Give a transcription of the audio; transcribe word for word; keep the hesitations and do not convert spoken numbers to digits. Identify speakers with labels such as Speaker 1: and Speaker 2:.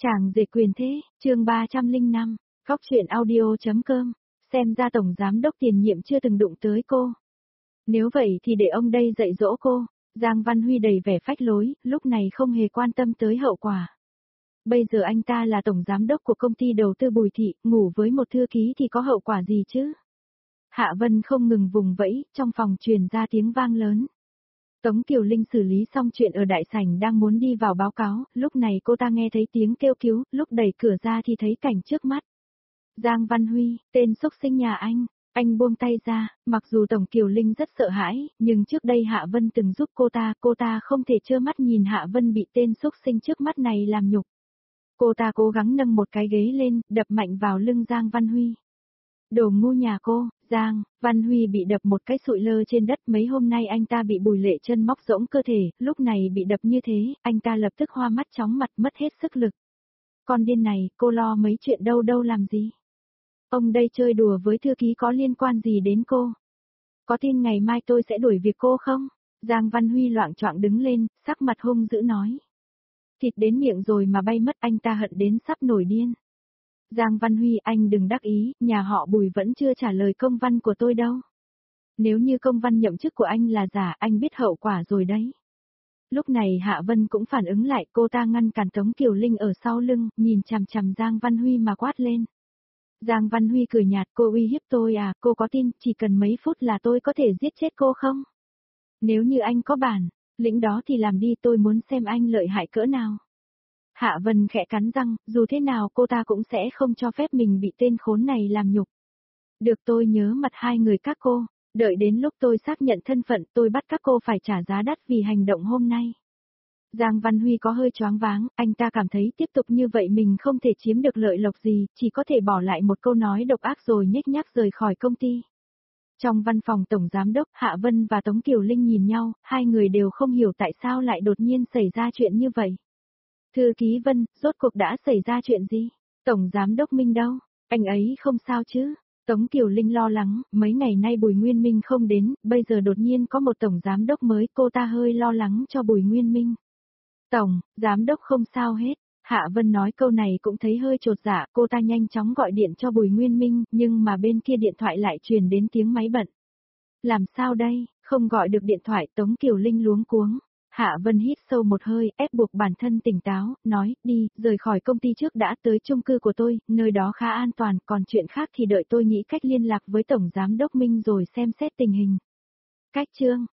Speaker 1: Chàng rể quyền thế, chương ba trăm lẻ năm, Khóc chuyện audio.com, xem ra tổng giám đốc tiền nhiệm chưa từng đụng tới cô. Nếu vậy thì để ông đây dạy dỗ cô. Giang Văn Huy đầy vẻ phách lối, lúc này không hề quan tâm tới hậu quả. Bây giờ anh ta là tổng giám đốc của công ty đầu tư Bùi Thị, ngủ với một thư ký thì có hậu quả gì chứ? Hạ Vân không ngừng vùng vẫy, trong phòng truyền ra tiếng vang lớn. Tống Kiều Linh xử lý xong chuyện ở đại sảnh đang muốn đi vào báo cáo, lúc này cô ta nghe thấy tiếng kêu cứu, lúc đẩy cửa ra thì thấy cảnh trước mắt. Giang Văn Huy, tên xúc sinh nhà anh, anh buông tay ra, mặc dù Tống Kiều Linh rất sợ hãi, nhưng trước đây Hạ Vân từng giúp cô ta, cô ta không thể trơ mắt nhìn Hạ Vân bị tên xúc sinh trước mắt này làm nhục. Cô ta cố gắng nâng một cái ghế lên, đập mạnh vào lưng Giang Văn Huy. Đồ ngu nhà cô, Giang Văn Huy bị đập một cái sụi lơ trên đất, mấy hôm nay anh ta bị Bùi Lệ Chân móc rỗng cơ thể, lúc này bị đập như thế, anh ta lập tức hoa mắt chóng mặt mất hết sức lực. Con điên này, cô lo mấy chuyện đâu đâu làm gì? Ông đây chơi đùa với thư ký có liên quan gì đến cô? Có tin ngày mai tôi sẽ đuổi việc cô không? Giang Văn Huy loạng choạng đứng lên, sắc mặt hung dữ nói. Thịt đến miệng rồi mà bay mất, anh ta hận đến sắp nổi điên. Giang Văn Huy, anh đừng đắc ý, nhà họ Bùi vẫn chưa trả lời công văn của tôi đâu. Nếu như công văn nhậm chức của anh là giả, anh biết hậu quả rồi đấy. Lúc này Hạ Vân cũng phản ứng lại, cô ta ngăn cản Tống Kiều Linh ở sau lưng, nhìn chằm chằm Giang Văn Huy mà quát lên. Giang Văn Huy cười nhạt, cô uy hiếp tôi à, cô có tin chỉ cần mấy phút là tôi có thể giết chết cô không? Nếu như anh có bản lĩnh đó thì làm đi, tôi muốn xem anh lợi hại cỡ nào. Hạ Vân khẽ cắn răng, dù thế nào cô ta cũng sẽ không cho phép mình bị tên khốn này làm nhục. Được, tôi nhớ mặt hai người các cô, đợi đến lúc tôi xác nhận thân phận tôi bắt các cô phải trả giá đắt vì hành động hôm nay. Giang Văn Huy có hơi choáng váng, anh ta cảm thấy tiếp tục như vậy mình không thể chiếm được lợi lộc gì, chỉ có thể bỏ lại một câu nói độc ác rồi nhếch nhác rời khỏi công ty. Trong văn phòng tổng giám đốc, Hạ Vân và Tống Kiều Linh nhìn nhau, hai người đều không hiểu tại sao lại đột nhiên xảy ra chuyện như vậy. Thư ký Vân, rốt cuộc đã xảy ra chuyện gì? Tổng giám đốc Minh đâu? Anh ấy không sao chứ? Tống Kiều Linh lo lắng, mấy ngày nay Bùi Nguyên Minh không đến, bây giờ đột nhiên có một tổng giám đốc mới, cô ta hơi lo lắng cho Bùi Nguyên Minh. Tổng, giám đốc không sao hết. Hạ Vân nói câu này cũng thấy hơi chột dạ, cô ta nhanh chóng gọi điện cho Bùi Nguyên Minh, nhưng mà bên kia điện thoại lại truyền đến tiếng máy bận. Làm sao đây, không gọi được điện thoại, Tống Kiều Linh luống cuống. Hạ Vân hít sâu một hơi, ép buộc bản thân tỉnh táo, nói, đi, rời khỏi công ty trước đã, tới chung cư của tôi, nơi đó khá an toàn, còn chuyện khác thì đợi tôi nghĩ cách liên lạc với Tổng Giám đốc Minh rồi xem xét tình hình. Cách chương,